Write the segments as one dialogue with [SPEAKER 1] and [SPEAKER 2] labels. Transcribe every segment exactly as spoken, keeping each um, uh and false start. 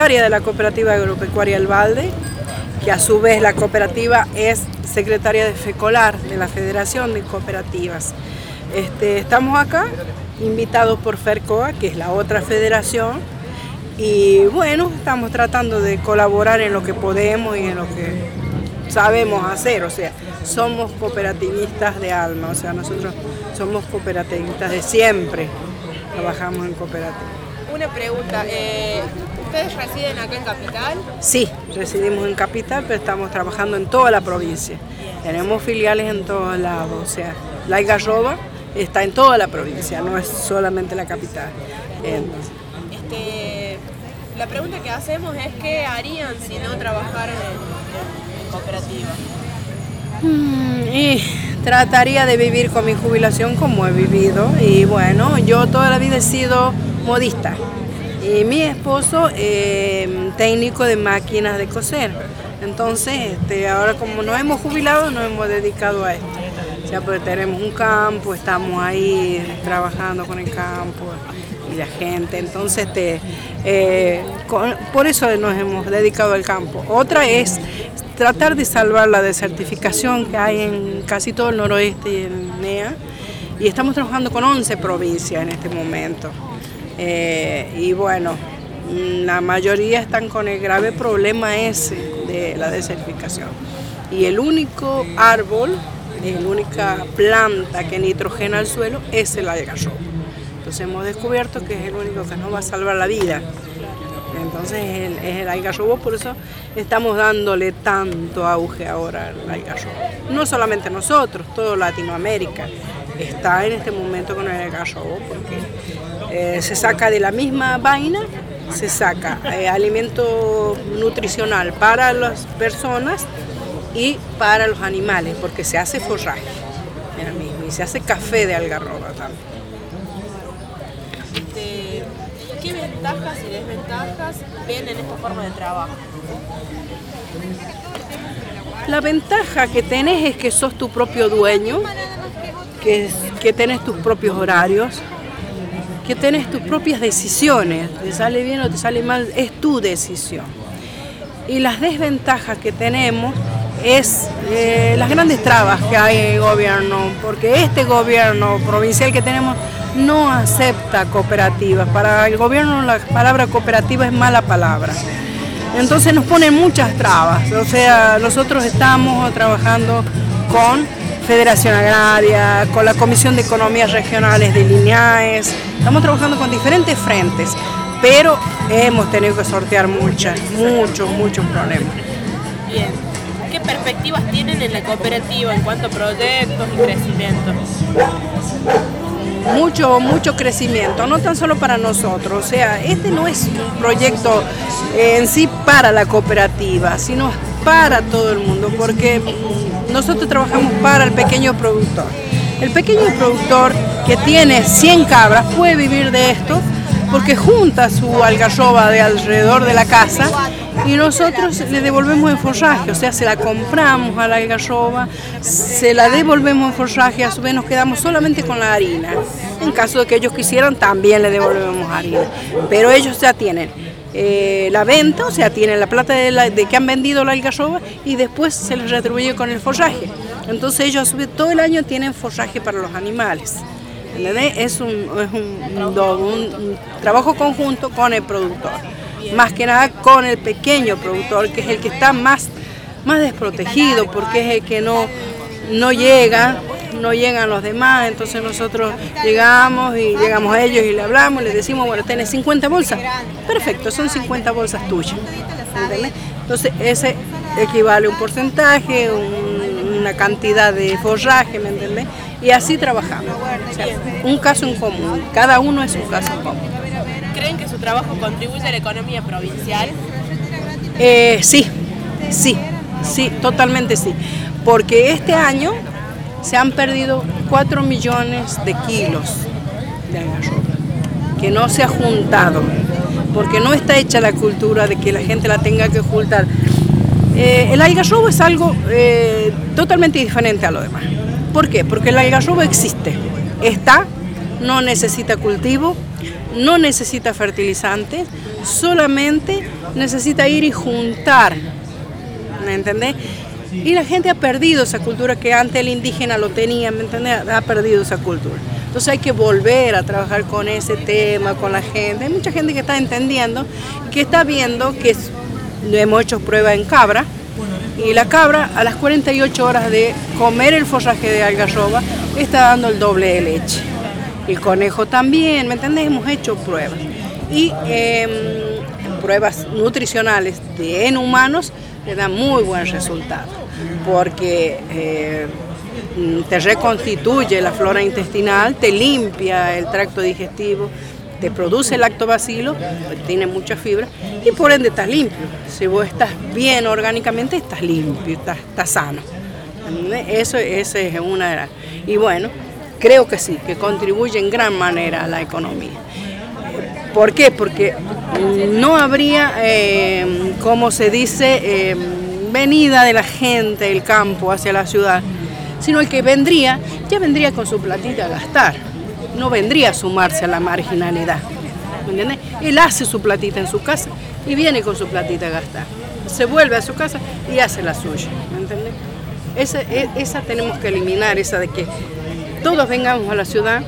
[SPEAKER 1] de la Cooperativa Agropecuaria El Balde, que a su vez la cooperativa es secretaria de FECOLAR, de la Federación de Cooperativas. Este, estamos acá invitados por FERCOA, que es la otra federación, y bueno, estamos tratando de colaborar en lo que podemos y en lo que sabemos hacer, o sea, somos cooperativistas de alma, o sea, nosotros somos cooperativistas de siempre, trabajamos en cooperativa.
[SPEAKER 2] Una pregunta, eh, ¿ustedes residen acá en Capital?
[SPEAKER 1] Sí, residimos en Capital, pero estamos trabajando en toda la provincia. Tenemos filiales en todos lados, o sea, la algarroba está en toda la provincia, no es solamente la capital. Entonces,
[SPEAKER 2] este, la pregunta que hacemos es ¿qué harían si no trabajaran en, en cooperativa?
[SPEAKER 1] Mm, y trataría de vivir con mi jubilación como he vivido, y bueno, yo toda la vida he sido modista y mi esposo eh, técnico de máquinas de coser. Entonces este, ahora como nos hemos jubilado nos hemos dedicado a esto, o sea, pues tenemos un campo, estamos ahí trabajando con el campo y la gente, entonces este, eh, con, por eso nos hemos dedicado al campo. Otra es tratar de salvar la desertificación que hay en casi todo el noroeste y en N E A, y estamos trabajando con once provincias en este momento. Eh, y bueno, la mayoría están con el grave problema ese de la desertificación. Y el único árbol, la única planta que nitrogena el suelo es el algarrobo. Entonces hemos descubierto que es el único que nos va a salvar la vida. Entonces es el, es el algarrobo, por eso estamos dándole tanto auge ahora al algarrobo. No solamente nosotros, toda Latinoamérica está en este momento con el algarrobo porque eh, se saca de la misma vaina, se saca eh, alimento nutricional para las personas y para los animales, porque se hace forraje, mira mismo, y se hace café de algarroba también.
[SPEAKER 2] Este, ¿Qué ventajas y desventajas ven en esta forma de trabajo?
[SPEAKER 1] La ventaja que tenés es que sos tu propio dueño, que, que tenés tus propios horarios, que tenés tus propias decisiones, te sale bien o te sale mal, es tu decisión. Y las desventajas que tenemos es eh, las grandes trabas que hay en el gobierno, porque este gobierno provincial que tenemos no acepta cooperativas. Para el gobierno la palabra cooperativa es mala palabra. Entonces nos ponen muchas trabas, o sea, nosotros estamos trabajando con Federación Agraria, con la Comisión de Economías Regionales de Linares, estamos trabajando con diferentes frentes, pero hemos tenido que sortear muchas, muchos, muchos problemas.
[SPEAKER 2] Bien, ¿qué perspectivas tienen en la cooperativa en cuanto a proyectos y crecimiento?
[SPEAKER 1] Mucho, mucho crecimiento, no tan solo para nosotros, o sea, este no es un proyecto en sí para la cooperativa, sino para todo el mundo, porque nosotros trabajamos para el pequeño productor. El pequeño productor que tiene cien cabras puede vivir de esto porque junta su algarroba de alrededor de la casa y nosotros le devolvemos en forraje, o sea, se la compramos a la algarroba, se la devolvemos en forraje, a su vez nos quedamos solamente con la harina. En caso de que ellos quisieran, también le devolvemos harina, pero ellos ya tienen eh, la venta, o sea, tienen la plata de, la, de que han vendido la algarroba y después se les retribuye con el forraje. Entonces ellos a su vez, todo el año tienen forraje para los animales. ¿Entendés? Es, un, es un, un, un trabajo conjunto con el productor, más que nada con el pequeño productor, que es el que está más, más desprotegido, porque es el que no, no llega, no llegan los demás. Entonces nosotros llegamos y llegamos a ellos y le hablamos, les decimos, bueno, tenés cincuenta bolsas, perfecto, son cincuenta bolsas tuyas, ¿entendés? Entonces ese equivale a un porcentaje, un, una cantidad de forraje, ¿me entendés? Y así trabajamos, o sea, un caso en común, cada uno es un caso en común.
[SPEAKER 2] ¿Creen que su trabajo contribuye a la economía provincial?
[SPEAKER 1] Eh, sí, sí, sí, totalmente sí, porque este año se han perdido cuatro millones de kilos de algarroba, que no se ha juntado, porque no está hecha la cultura de que la gente la tenga que juntar. Eh, el algarrobo es algo eh, totalmente diferente a lo demás. ¿Por qué? Porque el algarrobo existe, está, no necesita cultivo, no necesita fertilizantes, solamente necesita ir y juntar, ¿me entendés? Y la gente ha perdido esa cultura que antes el indígena lo tenía, ¿me entendés? Ha perdido esa cultura. Entonces hay que volver a trabajar con ese tema, con la gente. Hay mucha gente que está entendiendo, que está viendo que es, hemos hecho pruebas en cabra, y la cabra a las cuarenta y ocho horas de comer el forraje de algarroba está dando el doble de leche. El conejo también, ¿me entendés? Hemos hecho pruebas. Y eh, pruebas nutricionales de, en humanos le dan muy buen resultado, porque eh, te reconstituye la flora intestinal, te limpia el tracto digestivo, te produce el lactobacilo, tiene mucha fibra y por ende estás limpio. Si vos estás bien orgánicamente, estás limpio, estás, estás sano. Eso, esa es una de las... Y bueno, creo que sí, que contribuye en gran manera a la economía. ¿Por qué? Porque no habría, eh, como se dice, eh, venida de la gente del campo hacia la ciudad, sino el que vendría, ya vendría con su platita a gastar, no vendría a sumarse a la marginalidad, ¿me entiendes? Él hace su platita en su casa y viene con su platita a gastar, se vuelve a su casa y hace la suya, ¿me entiendes? Esa, esa tenemos que eliminar, esa de que todos vengamos a la ciudad,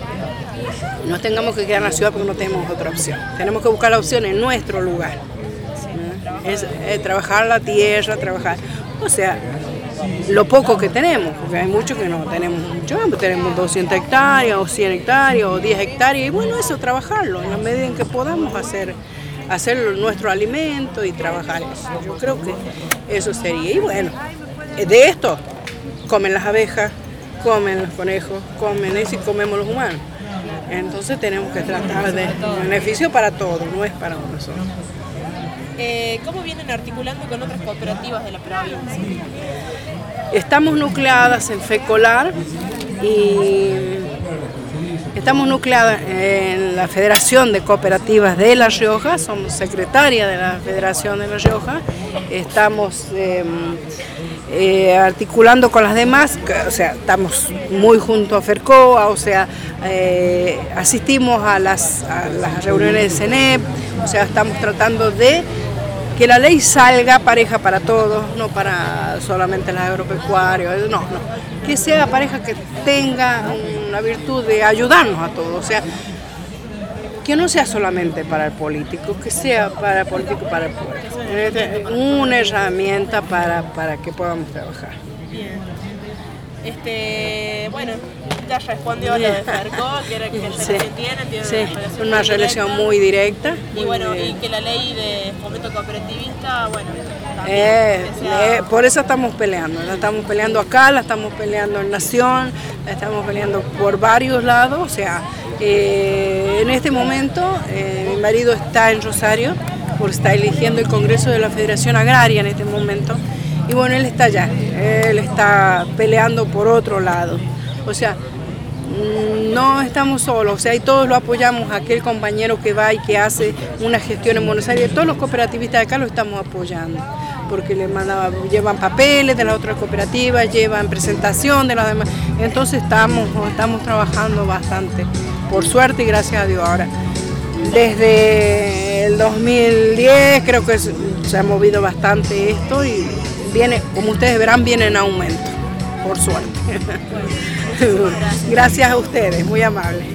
[SPEAKER 1] no tengamos que quedar en la ciudad porque no tenemos otra opción, tenemos que buscar la opción en nuestro lugar, ¿no? es, es trabajar la tierra, trabajar, o sea, lo poco que tenemos, porque hay muchos que no tenemos mucho, tenemos doscientas hectáreas o cien hectáreas o diez hectáreas, y bueno, eso trabajarlo en la medida en que podamos hacer, hacer nuestro alimento y trabajar eso. Yo creo que eso sería, y bueno, de esto comen las abejas, comen los conejos, comen eso y comemos los humanos. Entonces tenemos que tratar de beneficio para todos, no es para uno solo.
[SPEAKER 2] Eh, ¿Cómo vienen articulando con otras cooperativas de la provincia?
[SPEAKER 1] Estamos nucleadas en FECOLAR y estamos nucleadas en la Federación de Cooperativas de La Rioja, somos secretaria de la Federación de La Rioja, estamos eh, eh, articulando con las demás, o sea, estamos muy junto a FERCOA, o sea, eh, asistimos a las, a las reuniones de CENEP, o sea, estamos tratando de que la ley salga pareja para todos, no para solamente los agropecuarios, no, no, que sea pareja que tenga una virtud de ayudarnos a todos, o sea, que no sea solamente para el político, que sea para el político, para el pueblo, una herramienta para, para que podamos trabajar.
[SPEAKER 2] Bien. Este, bueno, ya respondió lo de FERCOA, que era que relación
[SPEAKER 1] sí.
[SPEAKER 2] tienen, tienen
[SPEAKER 1] sí.
[SPEAKER 2] una relación,
[SPEAKER 1] una
[SPEAKER 2] muy,
[SPEAKER 1] relación
[SPEAKER 2] directa.
[SPEAKER 1] muy directa.
[SPEAKER 2] Y
[SPEAKER 1] muy
[SPEAKER 2] bueno,
[SPEAKER 1] directa.
[SPEAKER 2] y que la ley de fomento cooperativista, bueno, también
[SPEAKER 1] Eh,
[SPEAKER 2] que sea...
[SPEAKER 1] eh, por eso estamos peleando, la estamos peleando acá, la estamos peleando en Nación, la estamos peleando por varios lados, o sea, eh, en este momento eh, mi marido está en Rosario, porque está eligiendo el Congreso de la Federación Agraria en este momento, y bueno, él está allá, él está peleando por otro lado, o sea, no estamos solos, o sea, y todos lo apoyamos, aquel compañero que va y que hace una gestión en Buenos Aires, todos los cooperativistas de acá lo estamos apoyando, porque le mandaba, llevan papeles de las otras cooperativas, llevan presentación de las demás, entonces estamos, estamos trabajando bastante, por suerte y gracias a Dios ahora. Desde el dos mil diez creo que se ha movido bastante esto y viene, como ustedes verán, viene en aumento, por suerte. Gracias a ustedes, muy amables.